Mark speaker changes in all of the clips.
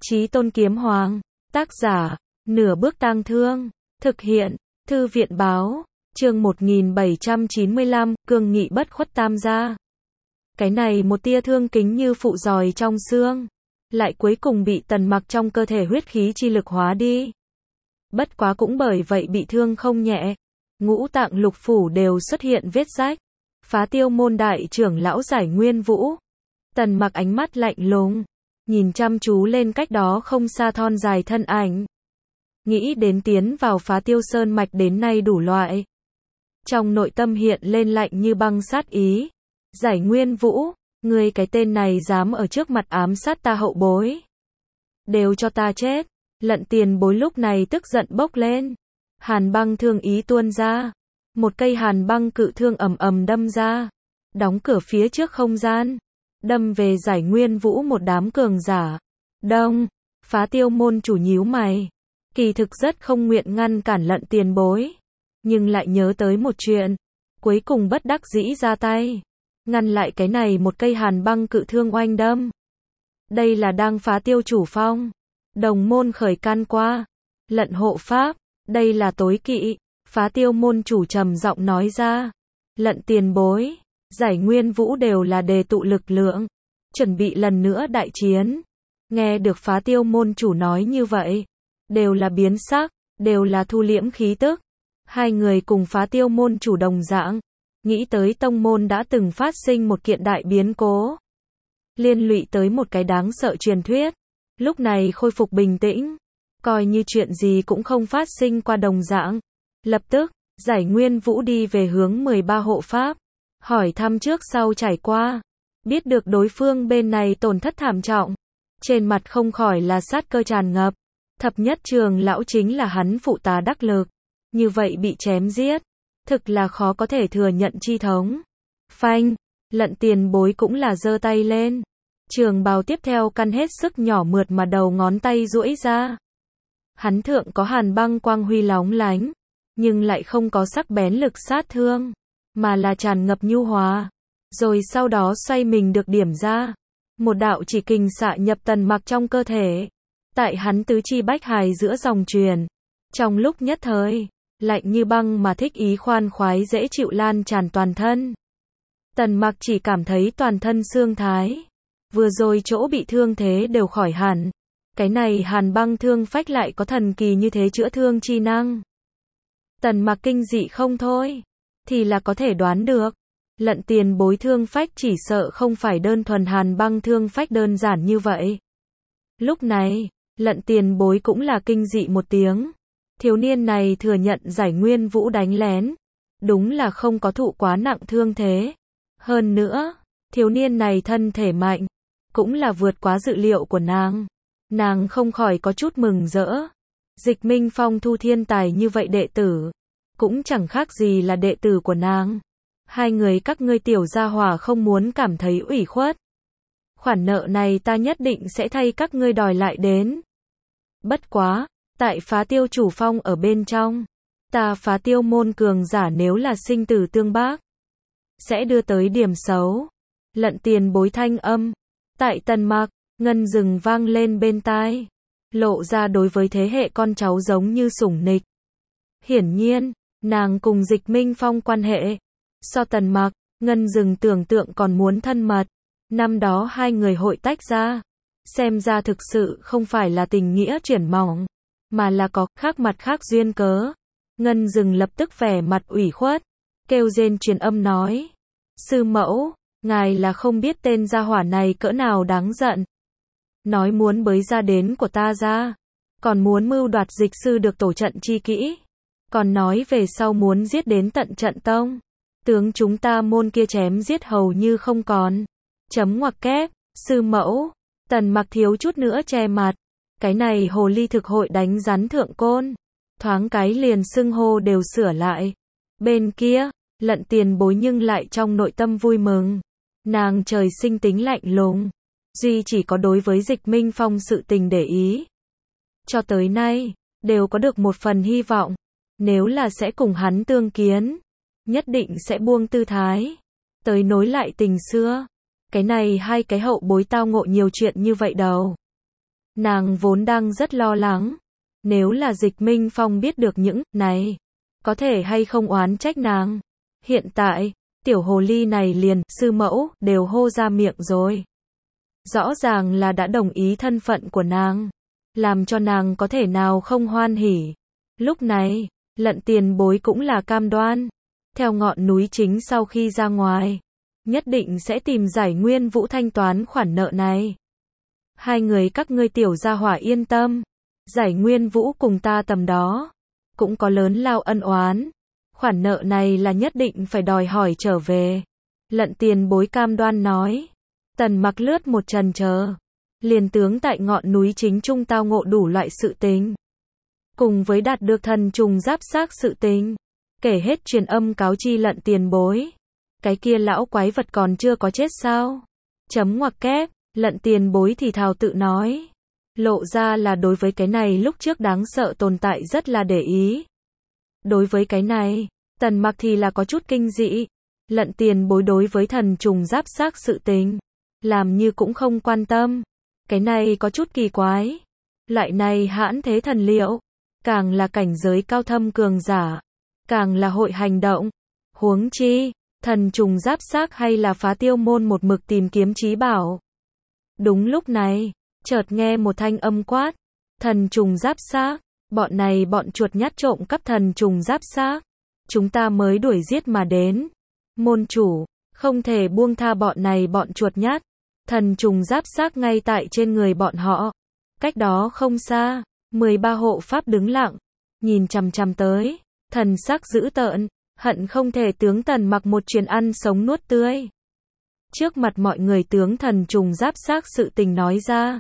Speaker 1: Chí Tôn Kiếm Hoàng. Tác giả, Nửa Bước Tang Thương. Thực hiện, Thư viện Báo. Chương 1795, cương nghị bất khuất tam gia. Cái này một tia thương kính như phụ giòi trong xương, lại cuối cùng bị Tần Mặc trong cơ thể huyết khí chi lực hóa đi. Bất quá cũng bởi vậy bị thương không nhẹ, ngũ tạng lục phủ đều xuất hiện vết rách. Phá Tiêu môn đại trưởng lão Giải Nguyên Vũ. Tần Mặc ánh mắt lạnh lùng, nhìn chăm chú lên cách đó không xa thon dài thân ảnh. Nghĩ đến tiến vào Phá Tiêu sơn mạch đến nay đủ loại. Trong nội tâm hiện lên lạnh như băng sát ý. Giải Nguyên Vũ, ngươi cái tên này dám ở trước mặt ám sát ta hậu bối. Đều cho ta chết. Lận Tiền Bối lúc này tức giận bốc lên. Hàn băng thương ý tuôn ra. Một cây hàn băng cự thương ầm ầm đâm ra. Đóng cửa phía trước không gian. Đâm về Giải Nguyên Vũ một đám cường giả. Đông, Phá Tiêu môn chủ nhíu mày. Kỳ thực rất không nguyện ngăn cản Lận Tiền Bối. Nhưng lại nhớ tới một chuyện. Cuối cùng bất đắc dĩ ra tay. Ngăn lại cái này một cây hàn băng cự thương oanh đâm. Đây là đang Phá Tiêu chủ phong. Đồng môn khởi can qua. Lận hộ pháp, đây là tối kỵ. Phá Tiêu môn chủ trầm giọng nói ra. Lận Tiền Bối, Giải Nguyên Vũ đều là đề tụ lực lượng, chuẩn bị lần nữa đại chiến. Nghe được Phá Tiêu môn chủ nói như vậy, đều là biến sắc, đều là thu liễm khí tức. Hai người cùng Phá Tiêu môn chủ đồng dạng, nghĩ tới tông môn đã từng phát sinh một kiện đại biến cố, liên lụy tới một cái đáng sợ truyền thuyết. Lúc này khôi phục bình tĩnh, coi như chuyện gì cũng không phát sinh qua đồng dạng. Lập tức, Giải Nguyên Vũ đi về hướng 13 hộ pháp, hỏi thăm trước sau trải qua, biết được đối phương bên này tổn thất thảm trọng, trên mặt không khỏi là sát cơ tràn ngập. Thập nhất trường lão chính là hắn phụ tá đắc lực, như vậy bị chém giết, thực là khó có thể thừa nhận chi thống. Phanh, Lận Tiền Bối cũng là giơ tay lên, trường bào tiếp theo căn hết sức nhỏ mượt mà đầu ngón tay duỗi ra. Hắn thượng có hàn băng quang huy lóng lánh, nhưng lại không có sắc bén lực sát thương, mà là tràn ngập nhu hòa. Rồi sau đó xoay mình được điểm ra, một đạo chỉ kình xạ nhập Tần Mặc trong cơ thể, tại hắn tứ chi bách hài giữa dòng truyền. Trong lúc nhất thời, lạnh như băng mà thích ý khoan khoái dễ chịu lan tràn toàn thân. Tần Mặc chỉ cảm thấy toàn thân xương thái, vừa rồi chỗ bị thương thế đều khỏi hẳn. Cái này hàn băng thương phách lại có thần kỳ như thế chữa thương chi năng. Tần Mặc kinh dị không thôi, thì là có thể đoán được. Lận Tiền Bối thương phách chỉ sợ không phải đơn thuần hàn băng thương phách đơn giản như vậy. Lúc này, Lận Tiền Bối cũng là kinh dị một tiếng. Thiếu niên này thừa nhận Giải Nguyên Vũ đánh lén, đúng là không có thụ quá nặng thương thế. Hơn nữa, thiếu niên này thân thể mạnh, cũng là vượt quá dự liệu của nàng. Nàng không khỏi có chút mừng rỡ. Dịch Minh Phong thu thiên tài như vậy đệ tử, cũng chẳng khác gì là đệ tử của nàng. Hai người các ngươi tiểu gia hỏa không muốn cảm thấy ủy khuất. Khoản nợ này ta nhất định sẽ thay các ngươi đòi lại đến. Bất quá, tại Phá Tiêu chủ phong ở bên trong, ta Phá Tiêu môn cường giả nếu là sinh tử tương bác, sẽ đưa tới điểm xấu. Lận Tiền Bối thanh âm, tại Tần Mặc, ngân rừng vang lên bên tai, lộ ra đối với thế hệ con cháu giống như sủng nịch. Hiển nhiên, nàng cùng Dịch Minh Phong quan hệ, so Tần Mặc, ngân rừng tưởng tượng còn muốn thân mật. Năm đó hai người hội tách ra, xem ra thực sự không phải là tình nghĩa chuyển mỏng, mà là có khác mặt khác duyên cớ. Ngân rừng lập tức vẻ mặt ủy khuất, kêu rên truyền âm nói. Sư mẫu, ngài là không biết tên gia hỏa này cỡ nào đáng giận. Nói muốn bới ra đến của ta ra, còn muốn mưu đoạt dịch sư được tổ trận chi kỹ, còn nói về sau muốn giết đến tận trận tông, tướng chúng ta môn kia chém giết hầu như không còn. Chấm ngoặc kép, sư mẫu, Tần Mặc thiếu chút nữa che mặt. Cái này hồ ly thực hội đánh rắn thượng côn, thoáng cái liền xưng hô đều sửa lại. Bên kia, Lận Tiền Bối nhưng lại trong nội tâm vui mừng. Nàng trời sinh tính lạnh lùng, duy chỉ có đối với Dịch Minh Phong sự tình để ý. Cho tới nay, đều có được một phần hy vọng, nếu là sẽ cùng hắn tương kiến, nhất định sẽ buông tư thái, tới nối lại tình xưa. Cái này hai cái hậu bối tao ngộ nhiều chuyện như vậy đâu. Nàng vốn đang rất lo lắng. Nếu là Dịch Minh Phong biết được những này, có thể hay không oán trách nàng. Hiện tại, tiểu hồ ly này liền, sư mẫu, đều hô ra miệng rồi. Rõ ràng là đã đồng ý thân phận của nàng, làm cho nàng có thể nào không hoan hỉ. Lúc này, Lận Tiền Bối cũng là cam đoan, theo ngọn núi chính sau khi ra ngoài, nhất định sẽ tìm Giải Nguyên Vũ thanh toán khoản nợ này. Hai người các ngươi tiểu gia hỏa yên tâm, Giải Nguyên Vũ cùng ta tầm đó, cũng có lớn lao ân oán, khoản nợ này là nhất định phải đòi hỏi trở về. Lận Tiền Bối cam đoan nói. Tần Mặc lướt một trần chờ, liền tướng tại ngọn núi chính trung tao ngộ đủ loại sự tình, cùng với đạt được thần trùng giáp xác sự tình, kể hết truyền âm cáo chi Lận Tiền Bối. Cái kia lão quái vật còn chưa có chết sao? Chấm ngoặc kép, Lận Tiền Bối thì thào tự nói, lộ ra là đối với cái này lúc trước đáng sợ tồn tại rất là để ý. Đối với cái này, Tần Mặc thì là có chút kinh dị. Lận Tiền Bối đối với thần trùng giáp xác sự tình, làm như cũng không quan tâm. Cái này có chút kỳ quái. Loại này hãn thế thần liệu, càng là cảnh giới cao thâm cường giả, càng là hội hành động. Huống chi, thần trùng giáp xác hay là Phá Tiêu môn một mực tìm kiếm chí bảo. Đúng lúc này, chợt nghe một thanh âm quát, thần trùng giáp xác, bọn này bọn chuột nhắt trộm cắp thần trùng giáp xác, chúng ta mới đuổi giết mà đến. Môn chủ, không thể buông tha bọn này bọn chuột nhắt. Thần trùng giáp xác ngay tại trên người bọn họ. Cách đó không xa, 13 hộ pháp đứng lặng, nhìn chằm chằm tới, thần sắc dữ tợn, hận không thể tướng Tần Mặc một chuyền ăn sống nuốt tươi. Trước mặt mọi người tướng thần trùng giáp xác sự tình nói ra.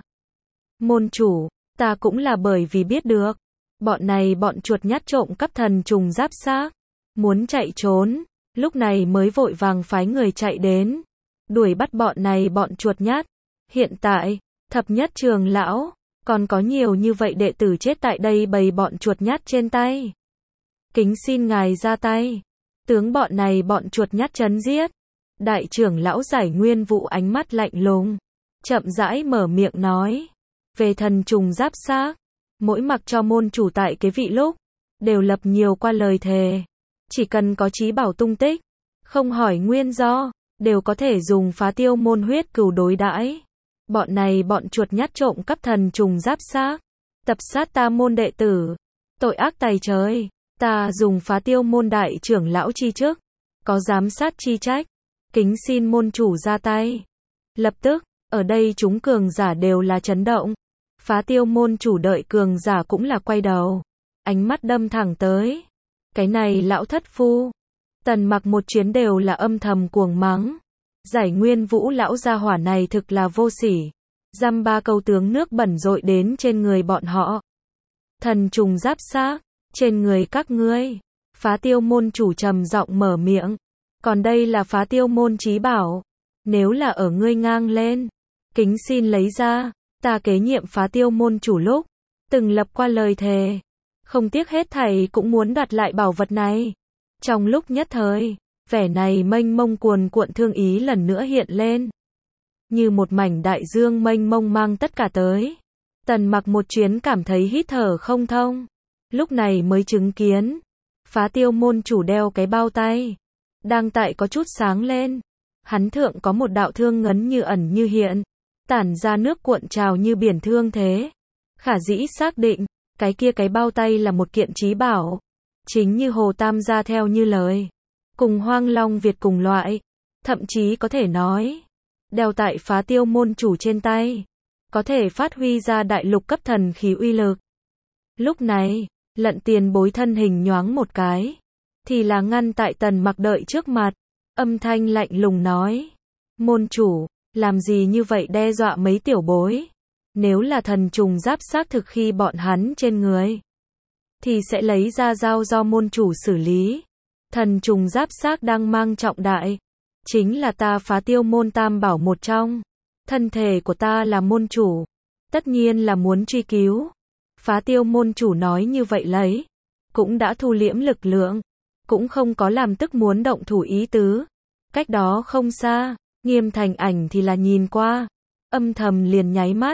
Speaker 1: Môn chủ, ta cũng là bởi vì biết được, bọn này bọn chuột nhắt trộm cắp thần trùng giáp xác, muốn chạy trốn, lúc này mới vội vàng phái người chạy đến, đuổi bắt bọn này bọn chuột nhắt. Hiện tại, thập nhất trường lão, còn có nhiều như vậy đệ tử chết tại đây bầy bọn chuột nhắt trên tay. Kính xin ngài ra tay, tướng bọn này bọn chuột nhắt chấn giết. Đại trưởng lão Giải Nguyên Vũ ánh mắt lạnh lùng, chậm rãi mở miệng nói, về thần trùng giáp xác, mỗi mặc cho môn chủ tại cái vị lúc, đều lập nhiều qua lời thề, chỉ cần có chí bảo tung tích, không hỏi nguyên do, đều có thể dùng Phá Tiêu môn huyết cừu đối đãi. Bọn này bọn chuột nhắt trộm cắp thần trùng giáp xác, tập sát ta môn đệ tử, tội ác tày trời, ta dùng Phá Tiêu môn đại trưởng lão chi chức, có giám sát chi trách, kính xin môn chủ ra tay. Lập tức, ở đây chúng cường giả đều là chấn động, Phá Tiêu môn chủ đợi cường giả cũng là quay đầu, ánh mắt đâm thẳng tới. Cái này lão thất phu, Tần Mặc một chuyến đều là âm thầm cuồng mắng. Giải Nguyên Vũ lão gia hỏa này thực là vô sỉ, dăm ba câu tướng nước bẩn dội đến trên người bọn họ. Thần trùng giáp xác, trên người các ngươi. Phá Tiêu môn chủ trầm giọng mở miệng, còn đây là Phá Tiêu môn chí bảo, nếu là ở ngươi ngang lên, kính xin lấy ra. Ta kế nhiệm Phá Tiêu môn chủ lúc, từng lập qua lời thề, không tiếc hết thảy cũng muốn đoạt lại bảo vật này. Trong lúc nhất thời, vẻ này mênh mông cuồn cuộn thương ý lần nữa hiện lên, như một mảnh đại dương mênh mông mang tất cả tới. Tần Mặc một chuyến cảm thấy hít thở không thông, lúc này mới chứng kiến, Phá Tiêu môn chủ đeo cái bao tay, đang tại có chút sáng lên, hắn thượng có một đạo thương ngấn như ẩn như hiện, tản ra nước cuộn trào như biển thương thế. Khả dĩ xác định, cái kia cái bao tay là một kiện chí bảo, chính như Hồ Tam gia theo như lời, cùng Hoang Long Việt cùng loại, thậm chí có thể nói, đeo tại Phá Tiêu môn chủ trên tay, có thể phát huy ra đại lục cấp thần khí uy lực. Lúc này, Lận Tiền Bối thân hình nhoáng một cái, thì là ngăn tại Tần Mặc đợi trước mặt, âm thanh lạnh lùng nói, môn chủ, làm gì như vậy đe dọa mấy tiểu bối, nếu là thần trùng giáp xác thực khi bọn hắn trên người, thì sẽ lấy ra giao do môn chủ xử lý. Thần trùng giáp xác đang mang trọng đại, chính là ta Phá Tiêu môn tam bảo một trong, thân thể của ta là môn chủ, tất nhiên là muốn truy cứu. Phá Tiêu môn chủ nói như vậy lấy, cũng đã thu liễm lực lượng, cũng không có làm tức muốn động thủ ý tứ. Cách đó không xa, Nghiêm Thành Ảnh thì là nhìn qua, âm thầm liền nháy mắt,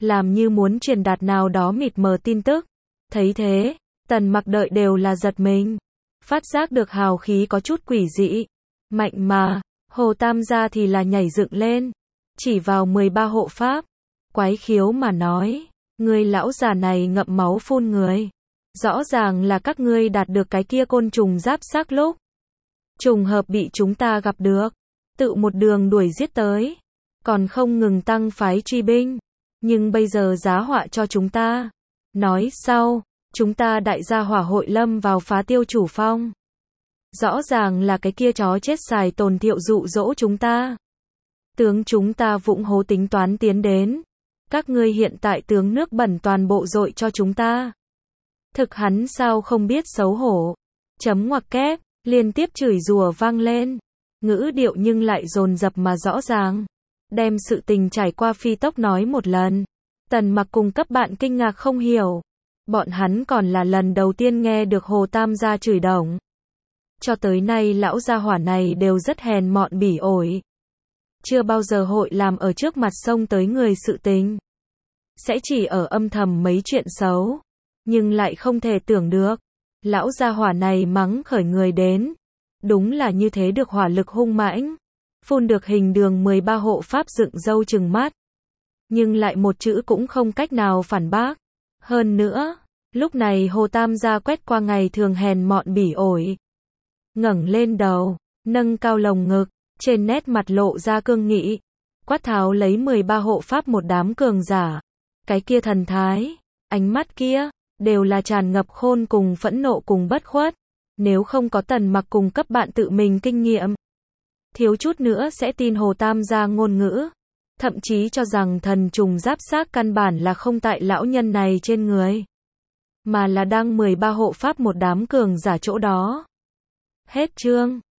Speaker 1: làm như muốn truyền đạt nào đó mịt mờ tin tức. Thấy thế, Tần Mặc đợi đều là giật mình, phát giác được hào khí có chút quỷ dị, mạnh mà, Hồ Tam gia thì là nhảy dựng lên, chỉ vào 13 hộ pháp, quái khiếu mà nói, người lão già này ngậm máu phun người. Rõ ràng là các ngươi đạt được cái kia côn trùng giáp xác lúc trùng hợp bị chúng ta gặp được, tự một đường đuổi giết tới, còn không ngừng tăng phái truy binh, nhưng bây giờ giá họa cho chúng ta. Nói sau, chúng ta đại gia hỏa hội lâm vào phá Tiêu Chủ Phong. Rõ ràng là cái kia chó chết xài Tồn Thiệu dụ dỗ chúng ta. Tướng chúng ta vụng hố tính toán tiến đến, các ngươi hiện tại tướng nước bẩn toàn bộ dội cho chúng ta. Thực hắn sao không biết xấu hổ. Chấm ngoặc kép, liên tiếp chửi rủa vang lên. Ngữ điệu nhưng lại dồn dập mà rõ ràng. Đem sự tình trải qua phi tốc nói một lần. Tần Mặc cùng các bạn kinh ngạc không hiểu. Bọn hắn còn là lần đầu tiên nghe được Hồ Tam gia chửi đồng. Cho tới nay lão gia hỏa này đều rất hèn mọn bỉ ổi. Chưa bao giờ hội làm ở trước mặt xông tới người sự tình. Sẽ chỉ ở âm thầm mấy chuyện xấu. Nhưng lại không thể tưởng được, lão gia hỏa này mắng khởi người đến. Đúng là như thế được hỏa lực hung mãnh. Phun được hình đường 13 hộ pháp dựng râu trừng mắt. Nhưng lại một chữ cũng không cách nào phản bác. Hơn nữa, lúc này Hồ Tam gia quét qua ngày thường hèn mọn bỉ ổi. Ngẩng lên đầu, nâng cao lồng ngực, trên nét mặt lộ ra cương nghị. Quát tháo lấy 13 hộ pháp một đám cường giả. Cái kia thần thái, ánh mắt kia, đều là tràn ngập khôn cùng phẫn nộ cùng bất khuất. Nếu không có Tần Mặc cùng cấp bạn tự mình kinh nghiệm, thiếu chút nữa sẽ tin Hồ Tam gia ngôn ngữ. Thậm chí cho rằng thần trùng giáp xác căn bản là không tại lão nhân này trên người, mà là đang 13 hộ pháp một đám cường giả chỗ đó. Hết chương.